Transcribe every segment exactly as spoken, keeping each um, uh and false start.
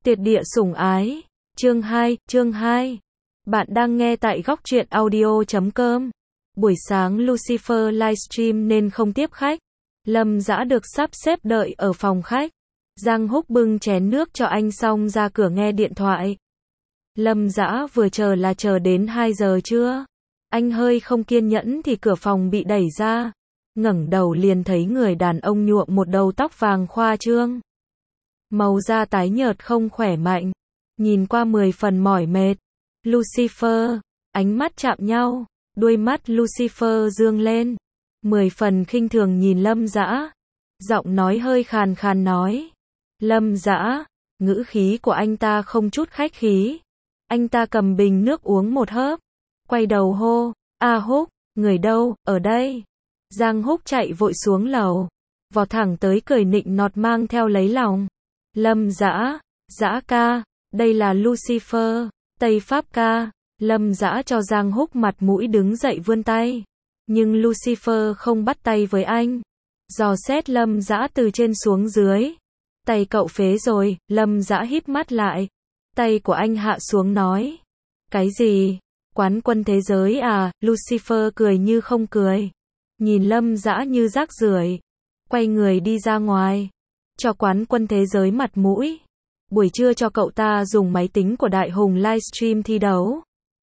Tuyệt địa sủng ái. Chương hai, chương hai. Bạn đang nghe tại góc truyện audio chấm com. Buổi sáng Lucifer livestream nên không tiếp khách. Lâm Dã được sắp xếp đợi ở phòng khách. Giang Húc bưng chén nước cho anh xong ra cửa nghe điện thoại. Lâm Dã vừa chờ là chờ đến hai giờ trưa. Anh hơi không kiên nhẫn thì cửa phòng bị đẩy ra. Ngẩng đầu liền thấy người đàn ông nhuộm một đầu tóc vàng khoa trương. Màu da tái nhợt không khỏe mạnh. Nhìn qua mười phần mỏi mệt. Lucifer, ánh mắt chạm nhau. Đuôi mắt Lucifer dương lên. Mười phần khinh thường nhìn Lâm Dã. Giọng nói hơi khàn khàn nói. Lâm Dã, ngữ khí của anh ta không chút khách khí. Anh ta cầm bình nước uống một hớp. Quay đầu hô, A Húc, người đâu, ở đây. Giang Húc chạy vội xuống lầu. Vò thẳng tới cười nịnh nọt mang theo lấy lòng. Lâm Dã, Dã ca, đây là Lucifer, Tây Pháp ca. Lâm Dã cho Giang Húc mặt mũi đứng dậy vươn tay. Nhưng Lucifer không bắt tay với anh. Dò xét Lâm Dã từ trên xuống dưới. Tay cậu phế rồi, Lâm Dã híp mắt lại. Tay của anh hạ xuống nói. Cái gì? Quán quân thế giới à? Lucifer cười như không cười. Nhìn Lâm Dã như rác rưởi. Quay người đi ra ngoài. Cho quán quân thế giới mặt mũi. Buổi trưa cho cậu ta dùng máy tính của Đại Hùng livestream thi đấu.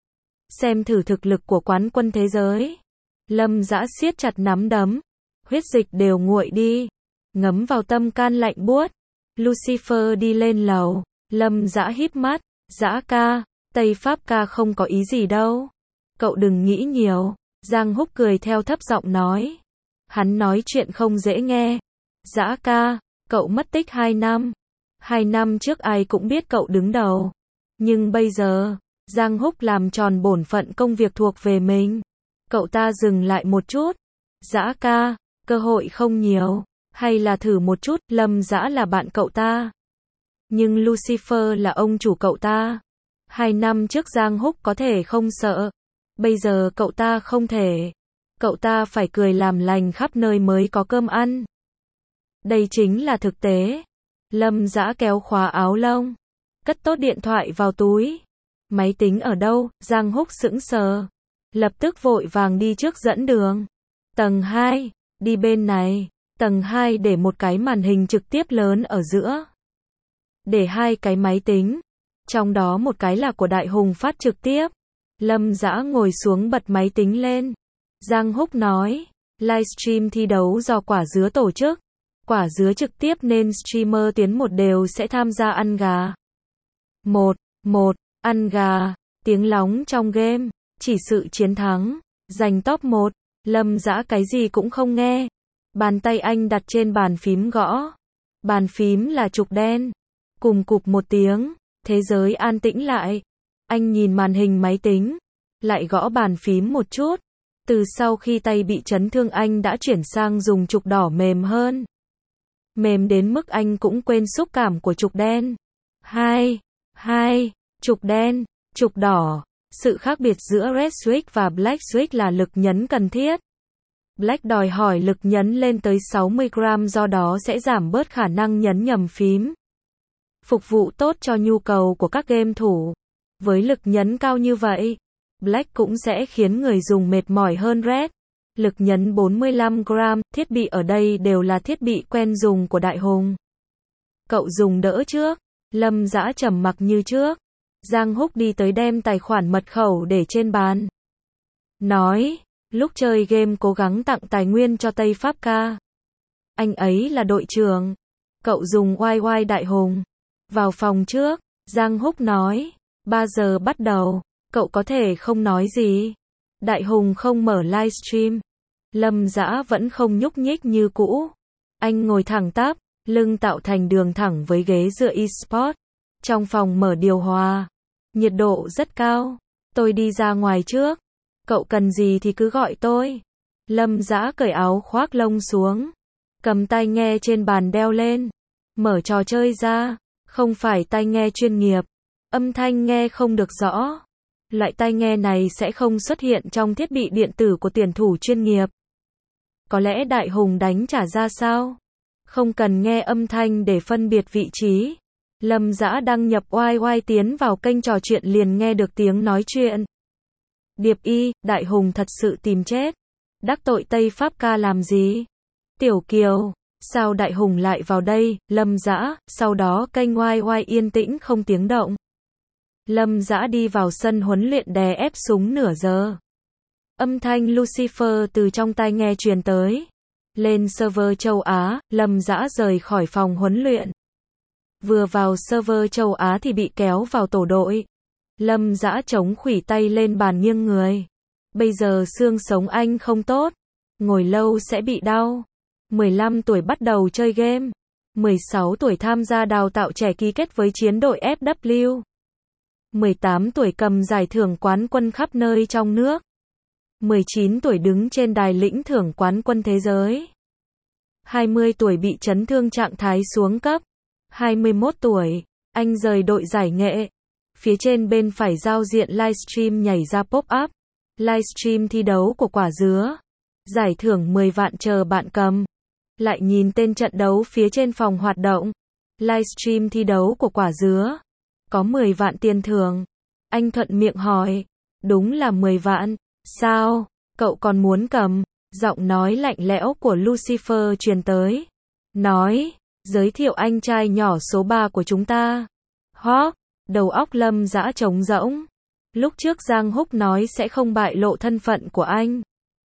Xem thử thực lực của quán quân thế giới. Lâm Dã siết chặt nắm đấm. Huyết dịch đều nguội đi. Ngấm vào tâm can lạnh buốt. Lucifer đi lên lầu. Lâm Dã híp mắt. Dã ca, Tây Pháp ca không có ý gì đâu. Cậu đừng nghĩ nhiều. Giang Húc cười theo thấp giọng nói. Hắn nói chuyện không dễ nghe. Dã ca, cậu mất tích hai năm. Hai năm trước ai cũng biết cậu đứng đầu. Nhưng bây giờ, Giang Húc làm tròn bổn phận công việc thuộc về mình. Cậu ta dừng lại một chút. Dã ca, cơ hội không nhiều. Hay là thử một chút, Lâm Dã là bạn cậu ta. Nhưng Lucifer là ông chủ cậu ta. Hai năm trước Giang Húc có thể không sợ. Bây giờ cậu ta không thể. Cậu ta phải cười làm lành khắp nơi mới có cơm ăn. Đây chính là thực tế. Lâm Dã kéo khóa áo lông. Cất tốt điện thoại vào túi. Máy tính ở đâu? Giang Húc sững sờ. Lập tức vội vàng đi trước dẫn đường. Tầng hai, đi bên này. Tầng hai để một cái màn hình trực tiếp lớn ở giữa. Để hai cái máy tính. Trong đó một cái là của Đại Hùng phát trực tiếp. Lâm Dã ngồi xuống bật máy tính lên. Giang Húc nói. Livestream thi đấu do Quả Dứa tổ chức. Quả Dứa trực tiếp nên streamer tiến một đều sẽ tham gia ăn gà. Một, một, ăn gà. Tiếng lóng trong game. Chỉ sự chiến thắng. Giành top một. Lâm Dã cái gì cũng không nghe. Bàn tay anh đặt trên bàn phím gõ. Bàn phím là trục đen. Cùng cụp một tiếng. Thế giới an tĩnh lại. Anh nhìn màn hình máy tính. Lại gõ bàn phím một chút. Từ sau khi tay bị chấn thương anh đã chuyển sang dùng trục đỏ mềm hơn. Mềm đến mức anh cũng quên xúc cảm của trục đen. Hai, hai, trục đen, trục đỏ. Sự khác biệt giữa Red Switch và Black Switch là lực nhấn cần thiết. Black đòi hỏi lực nhấn lên tới sáu mươi gam, do đó sẽ giảm bớt khả năng nhấn nhầm phím. Phục vụ tốt cho nhu cầu của các game thủ. Với lực nhấn cao như vậy, Black cũng sẽ khiến người dùng mệt mỏi hơn Red. Lực nhấn bốn mươi lăm gam, thiết bị ở đây đều là thiết bị quen dùng của Đại Hùng. Cậu dùng đỡ trước. Lâm Dã trầm mặc như trước. Giang Húc đi tới đem tài khoản mật khẩu để trên bàn. Nói, lúc chơi game cố gắng tặng tài nguyên cho Tây Pháp ca. Anh ấy là đội trưởng. Cậu dùng oai oai Đại Hùng. Vào phòng trước, Giang Húc nói. ba giờ bắt đầu, cậu có thể không nói gì. Đại Hùng không mở livestream. Lâm Dã vẫn không nhúc nhích như cũ. Anh ngồi thẳng tắp, lưng tạo thành đường thẳng với ghế dựa eSport. Trong phòng mở điều hòa. Nhiệt độ rất cao. Tôi đi ra ngoài trước. Cậu cần gì thì cứ gọi tôi. Lâm Dã cởi áo khoác lông xuống. Cầm tai nghe trên bàn đeo lên. Mở trò chơi ra. Không phải tai nghe chuyên nghiệp. Âm thanh nghe không được rõ. Loại tai nghe này sẽ không xuất hiện trong thiết bị điện tử của tuyển thủ chuyên nghiệp. Có lẽ Đại Hùng đánh trả ra sao? Không cần nghe âm thanh để phân biệt vị trí. Lâm Dã đăng nhập oai oai tiến vào kênh trò chuyện liền nghe được tiếng nói chuyện. Điệp Y, Đại Hùng thật sự tìm chết. Đắc tội Tây Pháp ca làm gì? Tiểu Kiều, sao Đại Hùng lại vào đây? Lâm Dã, sau đó kênh oai oai yên tĩnh không tiếng động. Lâm Dã đi vào sân huấn luyện đè ép súng nửa giờ. Âm thanh Lucifer từ trong tai nghe truyền tới. Lên server châu Á, Lâm Dã rời khỏi phòng huấn luyện. Vừa vào server châu Á thì bị kéo vào tổ đội. Lâm Dã chống khuỷu tay lên bàn nghiêng người. Bây giờ xương sống anh không tốt. Ngồi lâu sẽ bị đau. mười lăm tuổi bắt đầu chơi game. mười sáu tuổi tham gia đào tạo trẻ ký kết với chiến đội ép vê kép. mười tám tuổi cầm giải thưởng quán quân khắp nơi trong nước. mười chín tuổi đứng trên đài lĩnh thưởng quán quân thế giới. hai mươi tuổi bị chấn thương trạng thái xuống cấp. hai mươi mốt tuổi, anh rời đội giải nghệ. Phía trên bên phải giao diện livestream nhảy ra pop-up. Livestream thi đấu của quả dứa. Giải thưởng mười vạn chờ bạn cầm. Lại nhìn tên trận đấu phía trên phòng hoạt động. Livestream thi đấu của quả dứa. Có mười vạn tiền thưởng. Anh thuận miệng hỏi. Đúng là mười vạn. Sao? Cậu còn muốn cầm? Giọng nói lạnh lẽo của Lucifer truyền tới. Nói. Giới thiệu anh trai nhỏ số ba của chúng ta. Hóc. Đầu óc Lâm Dã trống rỗng. Lúc trước Giang Húc nói sẽ không bại lộ thân phận của anh.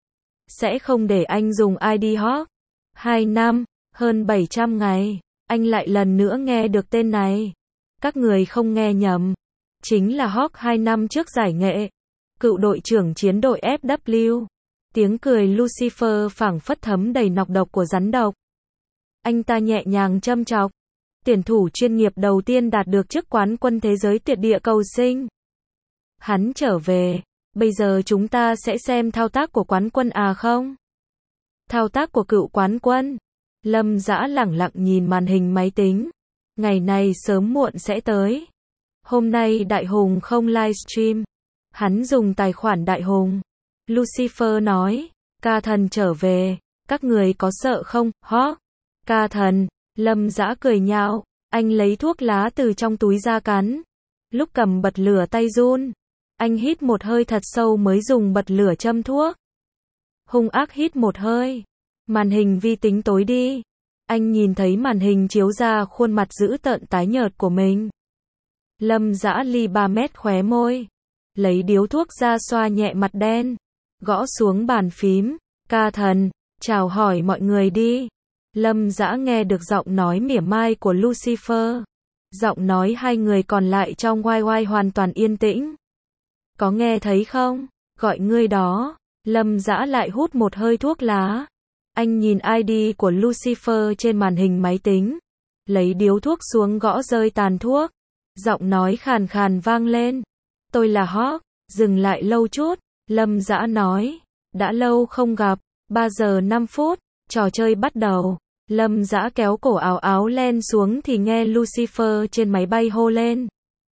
Sẽ không để anh dùng i đê Hóc. Hai năm, hơn bảy trăm ngày. Anh lại lần nữa nghe được tên này. Các người không nghe nhầm. Chính là Hóc hai năm trước giải nghệ. Cựu đội trưởng chiến đội ép vê kép. Tiếng cười Lucifer phảng phất thấm đầy nọc độc của rắn độc. Anh ta nhẹ nhàng châm chọc. Tuyển thủ chuyên nghiệp đầu tiên đạt được chức quán quân thế giới tuyệt địa cầu sinh. Hắn trở về. Bây giờ chúng ta sẽ xem thao tác của quán quân à không? Thao tác của cựu quán quân. Lâm Dã lẳng lặng nhìn màn hình máy tính. Ngày này sớm muộn sẽ tới. Hôm nay Đại Hùng không livestream. Hắn dùng tài khoản Đại Hùng. Lucifer nói. Ca thần trở về. Các người có sợ không? Hó. Ca thần. Lâm Dã cười nhạo. Anh lấy thuốc lá từ trong túi ra cắn. Lúc cầm bật lửa tay run. Anh hít một hơi thật sâu mới dùng bật lửa châm thuốc. Hung ác hít một hơi. Màn hình vi tính tối đi. Anh nhìn thấy màn hình chiếu ra khuôn mặt dữ tợn tái nhợt của mình. Lâm Dã ly ba mét khóe môi. Lấy điếu thuốc ra xoa nhẹ mặt đen. Gõ xuống bàn phím. Ca thần, chào hỏi mọi người đi. Lâm Dã nghe được giọng nói mỉa mai của Lucifer. Giọng nói hai người còn lại trong oai oai hoàn toàn yên tĩnh. Có nghe thấy không? Gọi ngươi đó. Lâm Dã lại hút một hơi thuốc lá. Anh nhìn i đê của Lucifer trên màn hình máy tính. Lấy điếu thuốc xuống gõ rơi tàn thuốc. Giọng nói khàn khàn vang lên. Tôi là Hawk. Dừng lại lâu chút. Lâm Dã nói. Đã lâu không gặp. ba giờ năm phút. Trò chơi bắt đầu. Lâm Dã kéo cổ áo áo len xuống thì nghe Lucifer trên máy bay hô lên.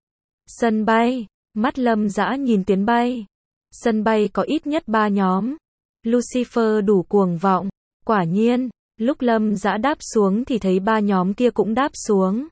Sân bay. Mắt Lâm Dã nhìn tuyến bay. Sân bay có ít nhất ba nhóm. Lucifer đủ cuồng vọng. Quả nhiên, lúc Lâm Dã đáp xuống thì thấy ba nhóm kia cũng đáp xuống.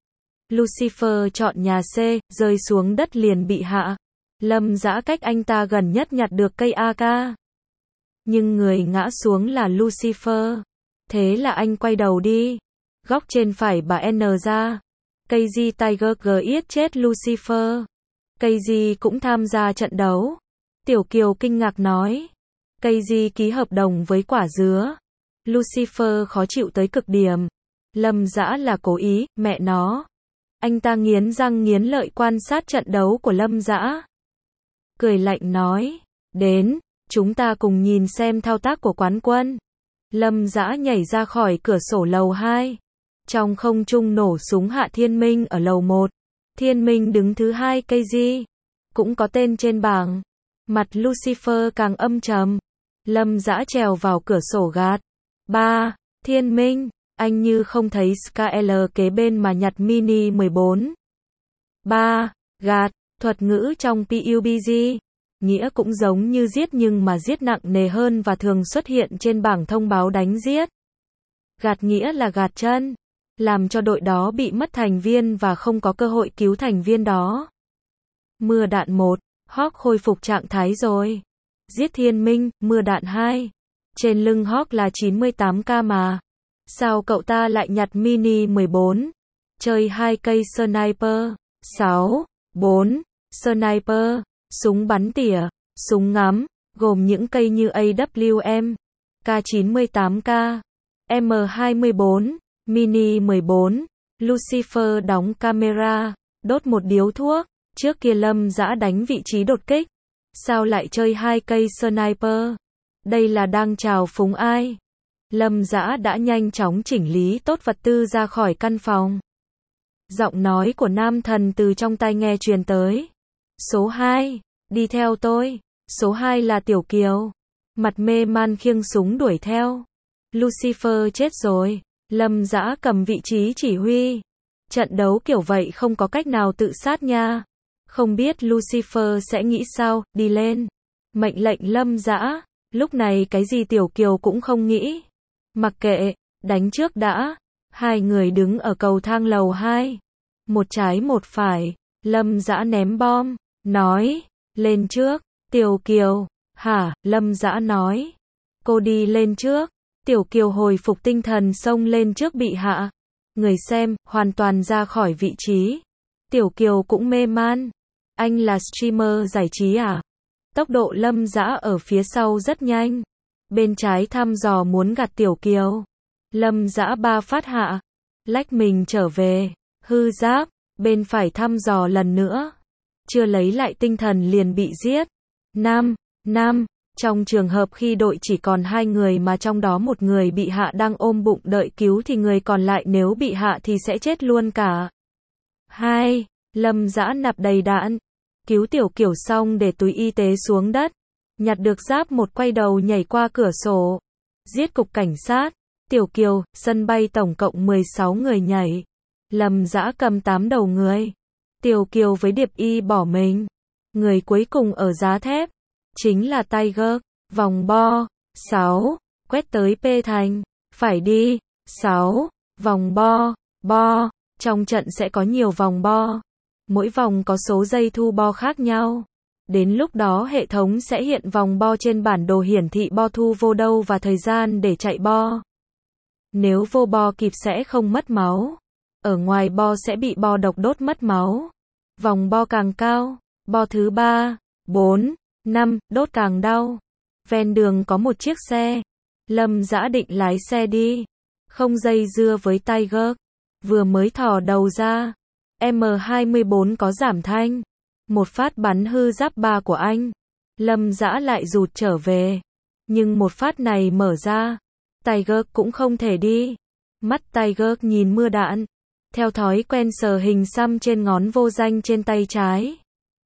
Lucifer chọn nhà C, rơi xuống đất liền bị hạ. Lâm Dã cách anh ta gần nhất nhặt được cây a ca. Nhưng người ngã xuống là Lucifer. Thế là anh quay đầu đi. Góc trên phải bà N ra. Cây Di Tiger giết chết Lucifer. Cây Di cũng tham gia trận đấu. Tiểu Kiều kinh ngạc nói. Cây Di ký hợp đồng với quả dứa. Lucifer khó chịu tới cực điểm. Lâm Dã là cố ý, mẹ nó. Anh ta nghiến răng nghiến lợi quan sát trận đấu của Lâm Dã. Cười lạnh nói. Đến, chúng ta cùng nhìn xem thao tác của quán quân. Lâm Dã nhảy ra khỏi cửa sổ lầu hai. Trong không trung nổ súng hạ Thiên Minh ở lầu một. Thiên Minh đứng thứ hai cây Di. Cũng có tên trên bảng. Mặt Lucifer càng âm trầm. Lâm Dã trèo vào cửa sổ gạt. ba. Thiên Minh. Anh như không thấy Skyl kế bên mà nhặt mini mười bốn. ba. Gạt. Thuật ngữ trong pê u bê giê. Nghĩa cũng giống như giết nhưng mà giết nặng nề hơn và thường xuất hiện trên bảng thông báo đánh giết. Gạt nghĩa là gạt chân. làm cho đội đó bị mất thành viên và không có cơ hội cứu thành viên đó. Mưa đạn một, Hawk khôi phục trạng thái rồi. Giết Thiên Minh, mưa đạn hai. Trên lưng Hawk là chín mươi tám k mà. Sao cậu ta lại nhặt mini mười bốn? Chơi hai cây sniper. sáu, bốn, sniper, súng bắn tỉa, súng ngắm, gồm những cây như a vê em, K chín mươi tám K, M hai mươi bốn, Mini mười bốn, Lucifer đóng camera, đốt một điếu thuốc, trước kia Lâm Dã đánh vị trí đột kích. Sao lại chơi hai cây sniper? Đây là đang chào phúng ai? Lâm Dã đã nhanh chóng chỉnh lý tốt vật tư ra khỏi căn phòng. Giọng nói của nam thần từ trong tai nghe truyền tới. Số hai, đi theo tôi. Số hai là Tiểu Kiều. Mặt mê man khiêng súng đuổi theo. Lucifer chết rồi. Lâm Dã cầm vị trí chỉ huy. Trận đấu kiểu vậy không có cách nào tự sát nha. Không biết Lucifer sẽ nghĩ sao, đi lên. Mệnh lệnh Lâm Dã. Lúc này cái gì Tiểu Kiều cũng không nghĩ. Mặc kệ, đánh trước đã. Hai người đứng ở cầu thang lầu hai. Một trái một phải. Lâm Dã ném bom. Nói, lên trước. Tiểu Kiều, hả, Lâm Dã nói. Cô đi lên trước. Tiểu Kiều hồi phục tinh thần xông lên trước bị hạ. Người xem, hoàn toàn ra khỏi vị trí. Tiểu Kiều cũng mê man. Anh là streamer giải trí à? Tốc độ Lâm Dã ở phía sau rất nhanh. Bên trái thăm dò muốn gạt Tiểu Kiều. Lâm Dã ba phát hạ. Lách mình trở về. Hư giáp. Bên phải thăm dò lần nữa. Chưa lấy lại tinh thần liền bị giết. Nam, Nam. Trong trường hợp khi đội chỉ còn hai người mà trong đó một người bị hạ đang ôm bụng đợi cứu thì người còn lại nếu bị hạ thì sẽ chết luôn cả. Hai. Lâm Dã nạp đầy đạn. Cứu Tiểu Kiều xong để túi y tế xuống đất. Nhặt được giáp một quay đầu nhảy qua cửa sổ. Giết cục cảnh sát. Tiểu Kiều, sân bay tổng cộng mười sáu người nhảy. Lâm Dã cầm tám đầu người. Tiểu Kiều với Điệp Y bỏ mình. Người cuối cùng ở giá thép. Chính là Tiger. Vòng bo. sáu. Quét tới P Thành. Phải đi. sáu. Vòng bo. Bo. Trong trận sẽ có nhiều vòng bo. Mỗi vòng có số giây thu bo khác nhau. Đến lúc đó hệ thống sẽ hiện vòng bo trên bản đồ hiển thị bo thu vô đâu và thời gian để chạy bo. Nếu vô bo kịp sẽ không mất máu. Ở ngoài bo sẽ bị bo độc đốt mất máu. Vòng bo càng cao, bo thứ ba, bốn, năm, đốt càng đau. Ven đường có một chiếc xe. Lâm Dã định lái xe đi. Không dây dưa với Tiger. Vừa mới thò đầu ra. M hai mươi bốn có giảm thanh. Một phát bắn hư giáp ba của anh. Lâm Dã lại rụt trở về. Nhưng một phát này mở ra. Tiger cũng không thể đi. Mắt Tiger nhìn mưa đạn. Theo thói quen sờ hình xăm trên ngón vô danh trên tay trái.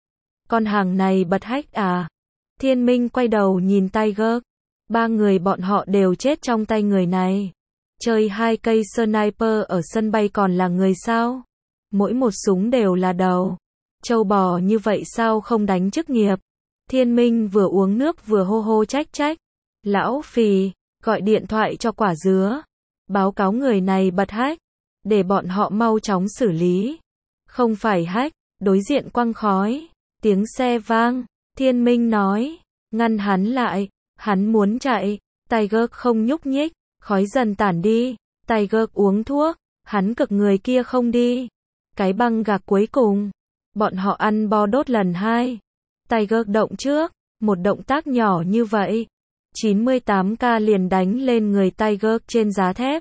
Con hàng này bật hack à? Thiên Minh quay đầu nhìn Tiger. Ba người bọn họ đều chết trong tay người này. Chơi hai cây sniper ở sân bay còn là người sao? Mỗi một súng đều là đầu. Trâu bò như vậy sao không đánh chức nghiệp? Thiên Minh vừa uống nước vừa hô hô trách trách. Lão phì, gọi điện thoại cho quả dứa. Báo cáo người này bật hack. Để bọn họ mau chóng xử lý. Không phải hack, đối diện quăng khói. Tiếng xe vang. Thiên Minh nói. Ngăn hắn lại. Hắn muốn chạy. Tiger không nhúc nhích. Khói dần tản đi. Tiger uống thuốc. Hắn cực người kia không đi. Cái băng gạc cuối cùng. Bọn họ ăn bo đốt lần hai. Tiger động trước. Một động tác nhỏ như vậy. chín mươi tám k liền đánh lên người Tiger trên giá thép.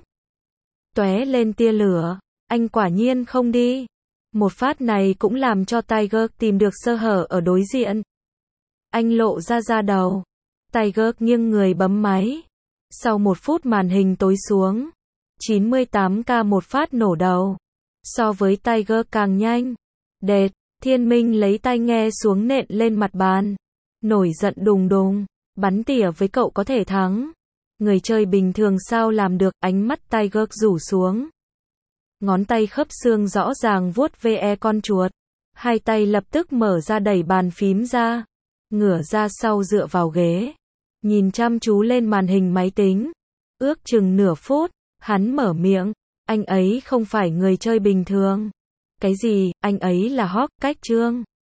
Tóe lên tia lửa. Anh quả nhiên không đi. Một phát này cũng làm cho Tiger tìm được sơ hở ở đối diện. Anh lộ ra da đầu. Tiger nghiêng người bấm máy. Sau một phút màn hình tối xuống. chín mươi tám k một phát nổ đầu. So với Tiger càng nhanh. Đệt, Thiên Minh lấy tai nghe xuống nện lên mặt bàn. Nổi giận đùng đùng. Bắn tỉa với cậu có thể thắng. Người chơi bình thường sao làm được, ánh mắt Tiger rủ xuống. Ngón tay khớp xương rõ ràng vuốt ve con chuột. Hai tay lập tức mở ra đẩy bàn phím ra. Ngửa ra sau dựa vào ghế. Nhìn chăm chú lên màn hình máy tính. Ước chừng nửa phút, hắn mở miệng. Anh ấy không phải người chơi bình thường. Cái gì, anh ấy là Hawk, cách Trương.